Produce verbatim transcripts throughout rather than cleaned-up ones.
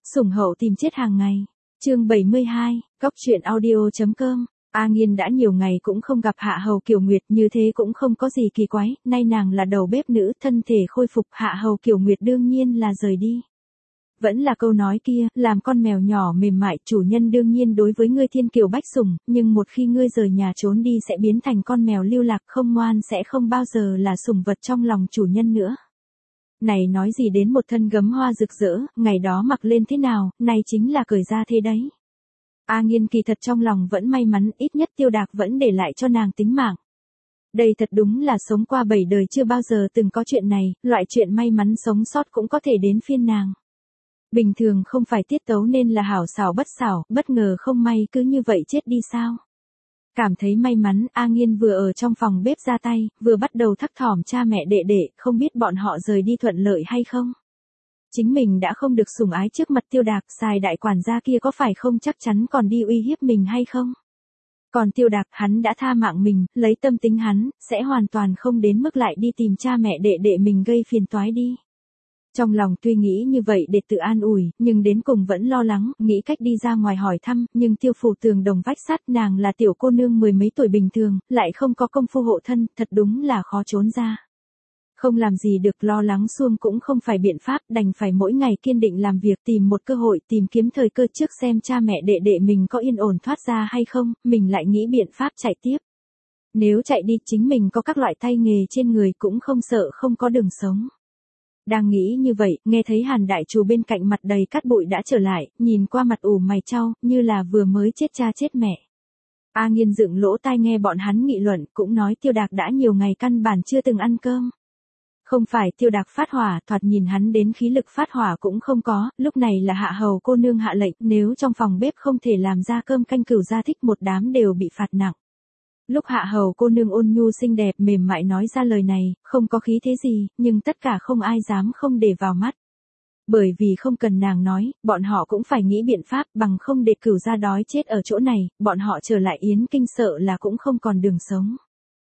Sủng hậu tìm chết hàng ngày. Chương bảy mươi hai, Cóc truyện audio.com. A Nghiên đã nhiều ngày cũng không gặp Hạ Hầu Kiều Nguyệt, như thế cũng không có gì kỳ quái, nay nàng là đầu bếp nữ, thân thể khôi phục, Hạ Hầu Kiều Nguyệt đương nhiên là rời đi. Vẫn là câu nói kia, làm con mèo nhỏ mềm mại, chủ nhân đương nhiên đối với ngươi thiên kiều bách sủng, nhưng một khi ngươi rời nhà trốn đi sẽ biến thành con mèo lưu lạc không ngoan, sẽ không bao giờ là sủng vật trong lòng chủ nhân nữa. Này nói gì đến một thân gấm hoa rực rỡ, ngày đó mặc lên thế nào, nay chính là cởi ra thế đấy. A Nghiên kỳ thật trong lòng vẫn may mắn, ít nhất Tiêu Đạc vẫn để lại cho nàng tính mạng. Đây thật đúng là sống qua bảy đời chưa bao giờ từng có chuyện này, loại chuyện may mắn sống sót cũng có thể đến phiên nàng. Bình thường không phải tiết tấu nên là hảo xảo bất xảo, bất ngờ không may cứ như vậy chết đi sao? Cảm thấy may mắn, A Nghiên vừa ở trong phòng bếp ra tay, vừa bắt đầu thắc thỏm cha mẹ đệ đệ, không biết bọn họ rời đi thuận lợi hay không. Chính mình đã không được sủng ái trước mặt Tiêu Đạc, xài đại quản gia kia có phải không chắc chắn còn đi uy hiếp mình hay không. Còn Tiêu Đạc, hắn đã tha mạng mình, lấy tâm tính hắn, sẽ hoàn toàn không đến mức lại đi tìm cha mẹ đệ đệ mình gây phiền toái đi. Trong lòng tuy nghĩ như vậy để tự an ủi, nhưng đến cùng vẫn lo lắng, nghĩ cách đi ra ngoài hỏi thăm, nhưng Tiêu Phủ tường đồng vách sắt, nàng là tiểu cô nương mười mấy tuổi bình thường, lại không có công phu hộ thân, thật đúng là khó trốn ra. Không làm gì được, lo lắng suông cũng không phải biện pháp, đành phải mỗi ngày kiên định làm việc, tìm một cơ hội, tìm kiếm thời cơ trước xem cha mẹ đệ đệ mình có yên ổn thoát ra hay không, mình lại nghĩ biện pháp chạy tiếp. Nếu chạy đi, chính mình có các loại tay nghề trên người cũng không sợ không có đường sống. Đang nghĩ như vậy, nghe thấy Hàn đại trù bên cạnh mặt đầy cát bụi đã trở lại, nhìn qua mặt ủ mày chau, như là vừa mới chết cha chết mẹ. A Nghiên dựng lỗ tai nghe bọn hắn nghị luận, cũng nói Tiêu Đạc đã nhiều ngày căn bản chưa từng ăn cơm. Không phải Tiêu Đạc phát hỏa, thoạt nhìn hắn đến khí lực phát hỏa cũng không có, lúc này là Hạ Hầu cô nương hạ lệnh, nếu trong phòng bếp không thể làm ra cơm canh cửu gia thích một đám đều bị phạt nặng. Lúc Hạ Hầu cô nương ôn nhu xinh đẹp mềm mại nói ra lời này, không có khí thế gì, nhưng tất cả không ai dám không để vào mắt. Bởi vì không cần nàng nói, bọn họ cũng phải nghĩ biện pháp, bằng không để cửu gia đói chết ở chỗ này, bọn họ trở lại Yến Kinh sợ là cũng không còn đường sống.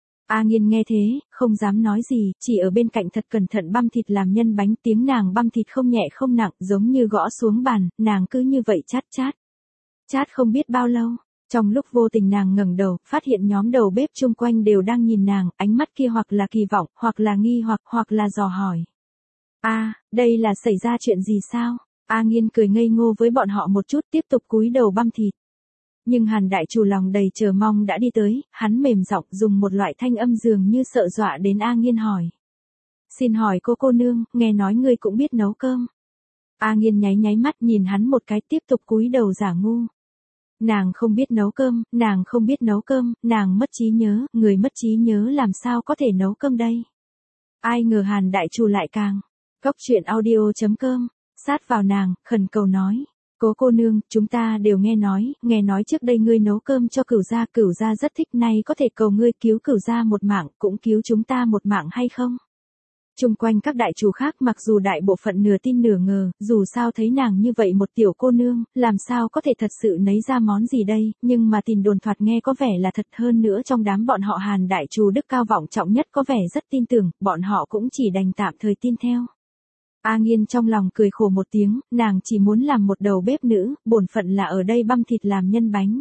A Nghiên nghe thế, không dám nói gì, chỉ ở bên cạnh thật cẩn thận băm thịt làm nhân bánh, tiếng nàng băm thịt không nhẹ không nặng, giống như gõ xuống bàn, nàng cứ như vậy chát chát. Chát không biết bao lâu. Trong lúc vô tình nàng ngẩng đầu, phát hiện nhóm đầu bếp chung quanh đều đang nhìn nàng, ánh mắt kia hoặc là kỳ vọng, hoặc là nghi hoặc, hoặc là dò hỏi. A, à, đây là xảy ra chuyện gì sao? A Nghiên cười ngây ngô với bọn họ một chút, tiếp tục cúi đầu băm thịt. Nhưng Hàn đại chủ lòng đầy chờ mong đã đi tới, hắn mềm giọng dùng một loại thanh âm dường như sợ dọa đến A Nghiên hỏi. Xin hỏi cô cô nương, nghe nói ngươi cũng biết nấu cơm. A Nghiên nháy nháy mắt nhìn hắn một cái, tiếp tục cúi đầu giả ngu. Nàng không biết nấu cơm, nàng không biết nấu cơm, nàng mất trí nhớ, người mất trí nhớ làm sao có thể nấu cơm đây. Ai ngờ Hàn đại chủ lại càng. Cóc truyện audio.com, sát vào nàng, khẩn cầu nói. Cố cô nương, chúng ta đều nghe nói, nghe nói trước đây ngươi nấu cơm cho cửu gia, cửu gia rất thích, nay có thể cầu ngươi cứu cửu gia một mạng, cũng cứu chúng ta một mạng hay không? Chung quanh các đại chủ khác mặc dù đại bộ phận nửa tin nửa ngờ, dù sao thấy nàng như vậy một tiểu cô nương, làm sao có thể thật sự nấy ra món gì đây, nhưng mà tin đồn thoạt nghe có vẻ là thật hơn nữa trong đám bọn họ Hàn đại chủ đức cao vọng trọng nhất có vẻ rất tin tưởng, bọn họ cũng chỉ đành tạm thời tin theo. A Nghiên trong lòng cười khổ một tiếng, nàng chỉ muốn làm một đầu bếp nữ, bổn phận là ở đây băm thịt làm nhân bánh.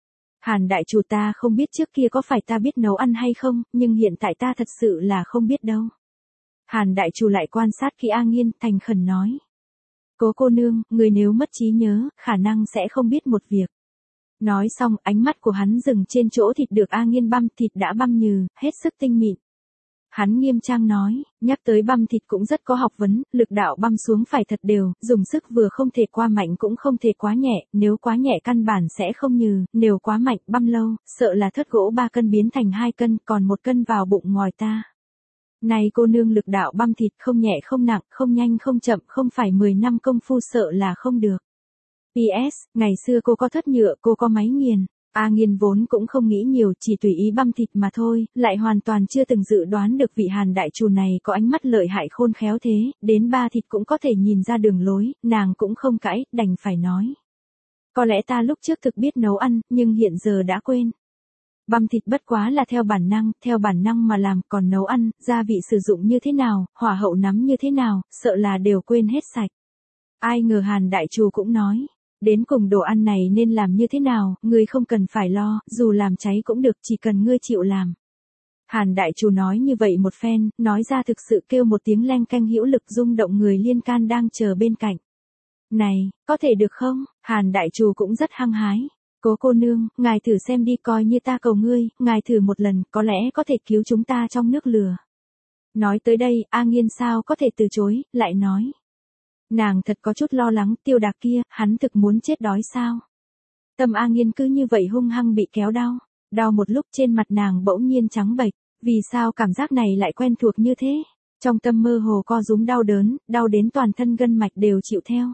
Hàn đại chủ ta không biết trước kia có phải ta biết nấu ăn hay không, nhưng hiện tại ta thật sự là không biết đâu. Hàn đại chủ lại quan sát kỹ A Nghiên, thành khẩn nói. Cố cô nương, người nếu mất trí nhớ, khả năng sẽ không biết một việc. Nói xong, ánh mắt của hắn dừng trên chỗ thịt được A Nghiên băm, thịt đã băm nhừ, hết sức tinh mịn. Hắn nghiêm trang nói, nhắc tới băm thịt cũng rất có học vấn, lực đạo băm xuống phải thật đều, dùng sức vừa không thể quá mạnh cũng không thể quá nhẹ, nếu quá nhẹ căn bản sẽ không nhừ, nếu quá mạnh băm lâu, sợ là thớt gỗ ba cân biến thành hai cân, còn một cân vào bụng ngòi ta. Này cô nương lực đạo băm thịt không nhẹ không nặng, không nhanh không chậm, không phải mười năm công phu sợ là không được. pê ét, ngày xưa cô có thất nhựa, cô có máy nghiền. A Nghiên vốn cũng không nghĩ nhiều, chỉ tùy ý băm thịt mà thôi, lại hoàn toàn chưa từng dự đoán được vị Hàn đại chủ này có ánh mắt lợi hại khôn khéo thế, đến ba thịt cũng có thể nhìn ra đường lối, nàng cũng không cãi, đành phải nói. Có lẽ ta lúc trước thực biết nấu ăn, nhưng hiện giờ đã quên. Băm thịt bất quá là theo bản năng, theo bản năng mà làm, còn nấu ăn, gia vị sử dụng như thế nào, hỏa hậu nắm như thế nào, sợ là đều quên hết sạch. Ai ngờ Hàn đại chủ cũng nói, đến cùng đồ ăn này nên làm như thế nào, ngươi không cần phải lo, dù làm cháy cũng được, chỉ cần ngươi chịu làm. Hàn đại chủ nói như vậy một phen, nói ra thực sự kêu một tiếng leng keng hữu lực rung động người liên can đang chờ bên cạnh. Này, có thể được không? Hàn đại chủ cũng rất hăng hái. Cố cô nương, ngài thử xem đi, coi như ta cầu ngươi, ngài thử một lần, có lẽ có thể cứu chúng ta trong nước lửa. Nói tới đây, A Nghiên sao có thể từ chối, lại nói. Nàng thật có chút lo lắng, Tiêu Đạc kia, hắn thực muốn chết đói sao? Tâm A Nghiên cứ như vậy hung hăng bị kéo đau, đau một lúc trên mặt nàng bỗng nhiên trắng bệch, vì sao cảm giác này lại quen thuộc như thế? Trong tâm mơ hồ co rúm đau đớn, đau đến toàn thân gân mạch đều chịu theo.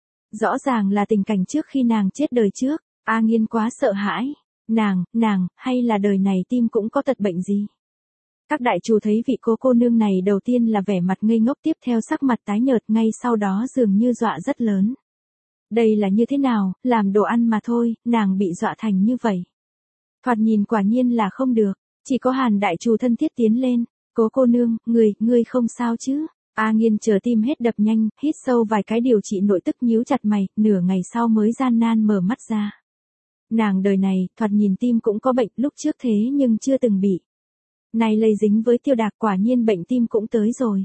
Rõ ràng là tình cảnh trước khi nàng chết đời trước, A Nghiên quá sợ hãi, nàng, nàng, hay là đời này tim cũng có tật bệnh gì? Các đại chủ thấy vị cố cô nương này đầu tiên là vẻ mặt ngây ngốc, tiếp theo sắc mặt tái nhợt, ngay sau đó dường như dọa rất lớn. Đây là như thế nào, làm đồ ăn mà thôi, nàng bị dọa thành như vậy. Thoạt nhìn quả nhiên là không được, chỉ có Hàn đại chủ thân thiết tiến lên, cố cô nương, người, ngươi không sao chứ? A Nghiên chờ tim hết đập nhanh, hít sâu vài cái điều trị nội tức nhíu chặt mày, nửa ngày sau mới gian nan mở mắt ra. Nàng đời này, thoạt nhìn tim cũng có bệnh, lúc trước thế nhưng chưa từng bị. Này lây dính với Tiêu Đạc, quả nhiên bệnh tim cũng tới rồi.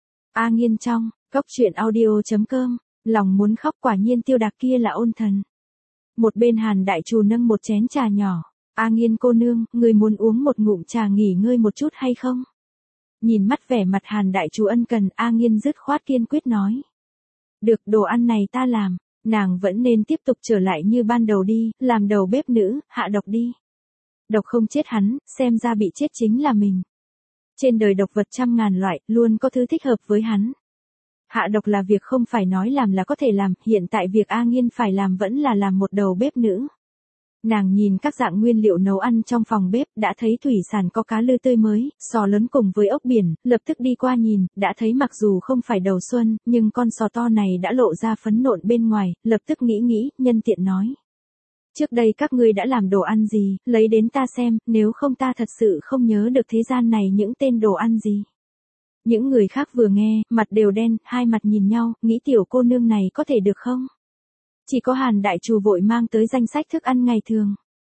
A Nghiên trong, cốc truyện audio chấm com, lòng muốn khóc, quả nhiên Tiêu Đạc kia là ôn thần. Một bên Hàn đại chủ nâng một chén trà nhỏ, A Nghiên cô nương, người muốn uống một ngụm trà nghỉ ngơi một chút hay không? Nhìn mắt vẻ mặt Hàn đại chủ ân cần, A Nghiên dứt khoát kiên quyết nói. Được, đồ ăn này ta làm, nàng vẫn nên tiếp tục trở lại như ban đầu đi, làm đầu bếp nữ, hạ độc đi. Độc không chết hắn, xem ra bị chết chính là mình. Trên đời độc vật trăm ngàn loại, luôn có thứ thích hợp với hắn. Hạ độc là việc không phải nói làm là có thể làm, hiện tại việc A Nghiên phải làm vẫn là làm một đầu bếp nữ. Nàng nhìn các dạng nguyên liệu nấu ăn trong phòng bếp, đã thấy thủy sản có cá lư tươi mới, sò lớn cùng với ốc biển, lập tức đi qua nhìn, đã thấy mặc dù không phải đầu xuân, nhưng con sò to này đã lộ ra phấn nộn bên ngoài, lập tức nghĩ nghĩ, nhân tiện nói. Trước đây các ngươi đã làm đồ ăn gì, lấy đến ta xem, nếu không ta thật sự không nhớ được thế gian này những tên đồ ăn gì. Những người khác vừa nghe, mặt đều đen, hai mặt nhìn nhau, nghĩ tiểu cô nương này có thể được không? Chỉ có Hàn đại chủ vội mang tới danh sách thức ăn ngày thường.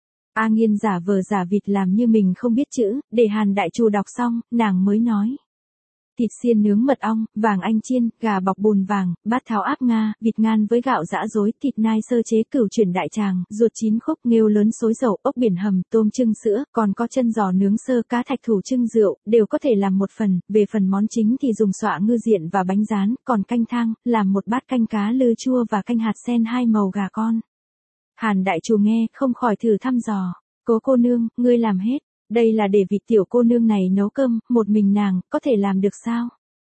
A Nghiên giả vờ giả vịt làm như mình không biết chữ, để Hàn đại chủ đọc xong, nàng mới nói. Thịt xiên nướng mật ong, vàng anh chiên, gà bọc bùn vàng, bát tháo áp Nga, vịt ngan với gạo giã rối, thịt nai sơ chế cửu chuyển đại tràng, ruột chín khúc, nghêu lớn xối dầu, ốc biển hầm, tôm trưng sữa, còn có chân giò nướng sơ, cá thạch thủ trưng rượu, đều có thể làm một phần, về phần món chính thì dùng xoạ ngư diện và bánh rán, còn canh thang, làm một bát canh cá lư chua và canh hạt sen hai màu gà con. Hàn đại chủ nghe, không khỏi thử thăm dò, cố cô nương, ngươi làm hết. Đây là để vị tiểu cô nương này nấu cơm, một mình nàng, có thể làm được sao?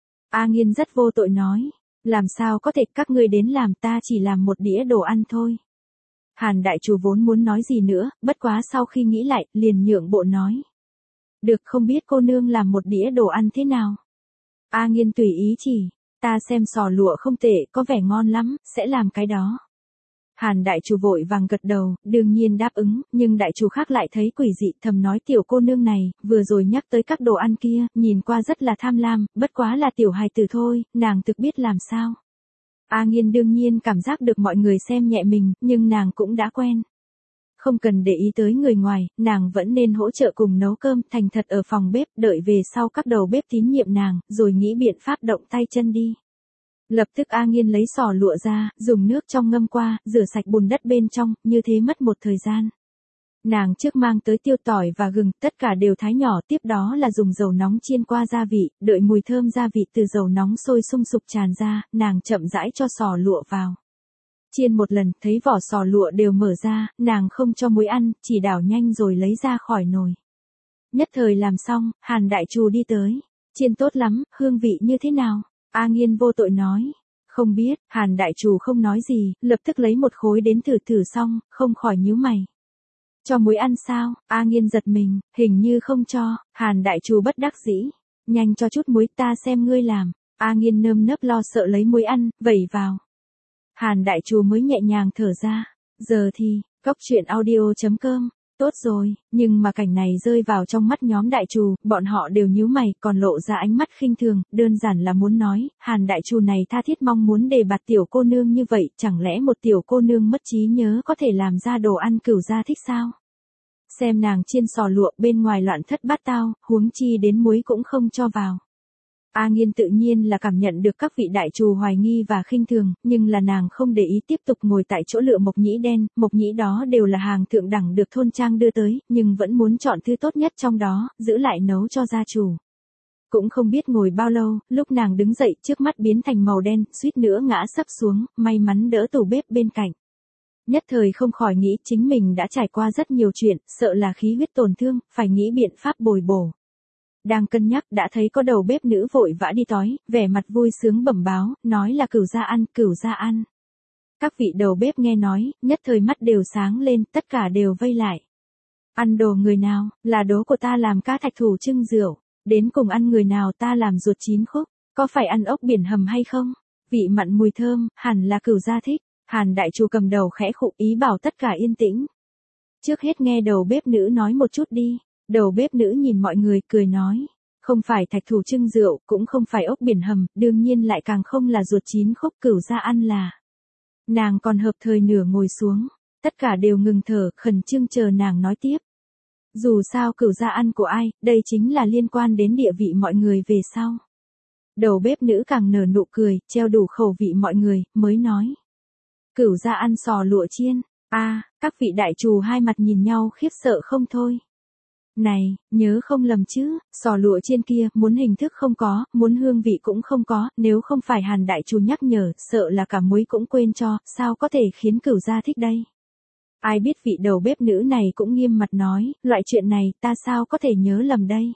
A Nghiên rất vô tội nói, làm sao có thể, các ngươi đến làm, ta chỉ làm một đĩa đồ ăn thôi. Hàn đại chủ vốn muốn nói gì nữa, bất quá sau khi nghĩ lại, liền nhượng bộ nói. Được, không biết cô nương làm một đĩa đồ ăn thế nào? A Nghiên tùy ý chỉ, ta xem sò lụa không tệ, có vẻ ngon lắm, sẽ làm cái đó. Hàn đại chủ vội vàng gật đầu, đương nhiên đáp ứng, nhưng đại chủ khác lại thấy quỷ dị, thầm nói tiểu cô nương này, vừa rồi nhắc tới các đồ ăn kia, nhìn qua rất là tham lam, bất quá là tiểu hài tử thôi, nàng thực biết làm sao. A Nghiên đương nhiên cảm giác được mọi người xem nhẹ mình, nhưng nàng cũng đã quen. Không cần để ý tới người ngoài, nàng vẫn nên hỗ trợ cùng nấu cơm, thành thật ở phòng bếp, đợi về sau các đầu bếp tín nhiệm nàng, rồi nghĩ biện pháp động tay chân đi. Lập tức A Nghiên lấy sò lụa ra, dùng nước trong ngâm qua, rửa sạch bùn đất bên trong, như thế mất một thời gian. Nàng trước mang tới tiêu tỏi và gừng, tất cả đều thái nhỏ, tiếp đó là dùng dầu nóng chiên qua gia vị, đợi mùi thơm gia vị từ dầu nóng sôi sung sục tràn ra, nàng chậm rãi cho sò lụa vào. Chiên một lần, thấy vỏ sò lụa đều mở ra, nàng không cho muối ăn, chỉ đảo nhanh rồi lấy ra khỏi nồi. Nhất thời làm xong, Hàn đại chủ đi tới. Chiên tốt lắm, hương vị như thế nào? A Nghiên vô tội nói. Không biết, Hàn đại chủ không nói gì, lập tức lấy một khối đến thử thử xong, không khỏi nhíu mày. Cho muối ăn sao? A Nghiên giật mình, hình như không cho. Hàn đại chủ bất đắc dĩ. Nhanh cho chút muối, ta xem ngươi làm. A Nghiên nơm nớp lo sợ lấy muối ăn, vẩy vào. Hàn đại chủ mới nhẹ nhàng thở ra. Giờ thì, cốc truyện audio chấm com Tốt rồi, nhưng mà cảnh này rơi vào trong mắt nhóm đại trù, bọn họ đều nhíu mày, còn lộ ra ánh mắt khinh thường, đơn giản là muốn nói, Hàn đại trù này tha thiết mong muốn đề bạt tiểu cô nương như vậy, chẳng lẽ một tiểu cô nương mất trí nhớ có thể làm ra đồ ăn cửu gia thích sao? Xem nàng chiên sò lụa bên ngoài loạn thất bát tao, huống chi đến muối cũng không cho vào. A Nghiên tự nhiên là cảm nhận được các vị đại trù hoài nghi và khinh thường, nhưng là nàng không để ý tiếp tục ngồi tại chỗ lựa mộc nhĩ đen, mộc nhĩ đó đều là hàng thượng đẳng được thôn trang đưa tới, nhưng vẫn muốn chọn thứ tốt nhất trong đó, giữ lại nấu cho gia chủ. Cũng không biết ngồi bao lâu, lúc nàng đứng dậy trước mắt biến thành màu đen, suýt nữa ngã sấp xuống, may mắn đỡ tủ bếp bên cạnh. Nhất thời không khỏi nghĩ chính mình đã trải qua rất nhiều chuyện, sợ là khí huyết tổn thương, phải nghĩ biện pháp bồi bổ. Đang cân nhắc đã thấy có đầu bếp nữ vội vã đi tói, vẻ mặt vui sướng bẩm báo, nói là cửu gia ăn, cửu gia ăn. Các vị đầu bếp nghe nói, nhất thời mắt đều sáng lên, tất cả đều vây lại. Ăn đồ người nào, là đố của ta làm cá thạch thủ trưng rượu, đến cùng ăn người nào ta làm ruột chín khúc, có phải ăn ốc biển hầm hay không? Vị mặn mùi thơm, hẳn là cửu gia thích. Hàn đại trù cầm đầu khẽ khụ ý bảo tất cả yên tĩnh. Trước hết nghe đầu bếp nữ nói một chút đi. Đầu bếp nữ nhìn mọi người cười nói. Không phải thạch thủ trưng rượu, cũng không phải ốc biển hầm, đương nhiên lại càng không là ruột chín khúc cửu gia ăn là. Nàng còn hợp thời nửa ngồi xuống. Tất cả đều ngừng thở, khẩn trương chờ nàng nói tiếp. Dù sao cửu gia ăn của ai, đây chính là liên quan đến địa vị mọi người về sau. Đầu bếp nữ càng nở nụ cười, treo đủ khẩu vị mọi người, mới nói. Cửu gia ăn sò lụa chiên. A, à, các vị đại trù hai mặt nhìn nhau khiếp sợ không thôi. Này, nhớ không lầm chứ, sò lụa chiên kia, muốn hình thức không có, muốn hương vị cũng không có, nếu không phải Hàn đại trù nhắc nhở, sợ là cả muối cũng quên cho, sao có thể khiến cửu gia thích đây. Ai biết vị đầu bếp nữ này cũng nghiêm mặt nói, loại chuyện này, ta sao có thể nhớ lầm đây.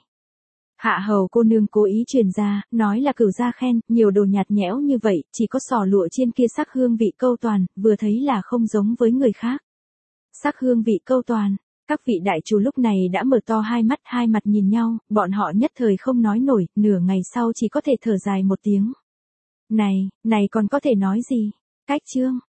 Hạ hầu cô nương cố ý truyền ra, nói là cửu gia khen, nhiều đồ nhạt nhẽo như vậy, chỉ có sò lụa chiên kia sắc hương vị câu toàn, vừa thấy là không giống với người khác. Sắc hương vị câu toàn, các vị đại trù lúc này đã mở to hai mắt hai mặt nhìn nhau, bọn họ nhất thời không nói nổi, nửa ngày sau chỉ có thể thở dài một tiếng. Này, này còn có thể nói gì? Cách chương.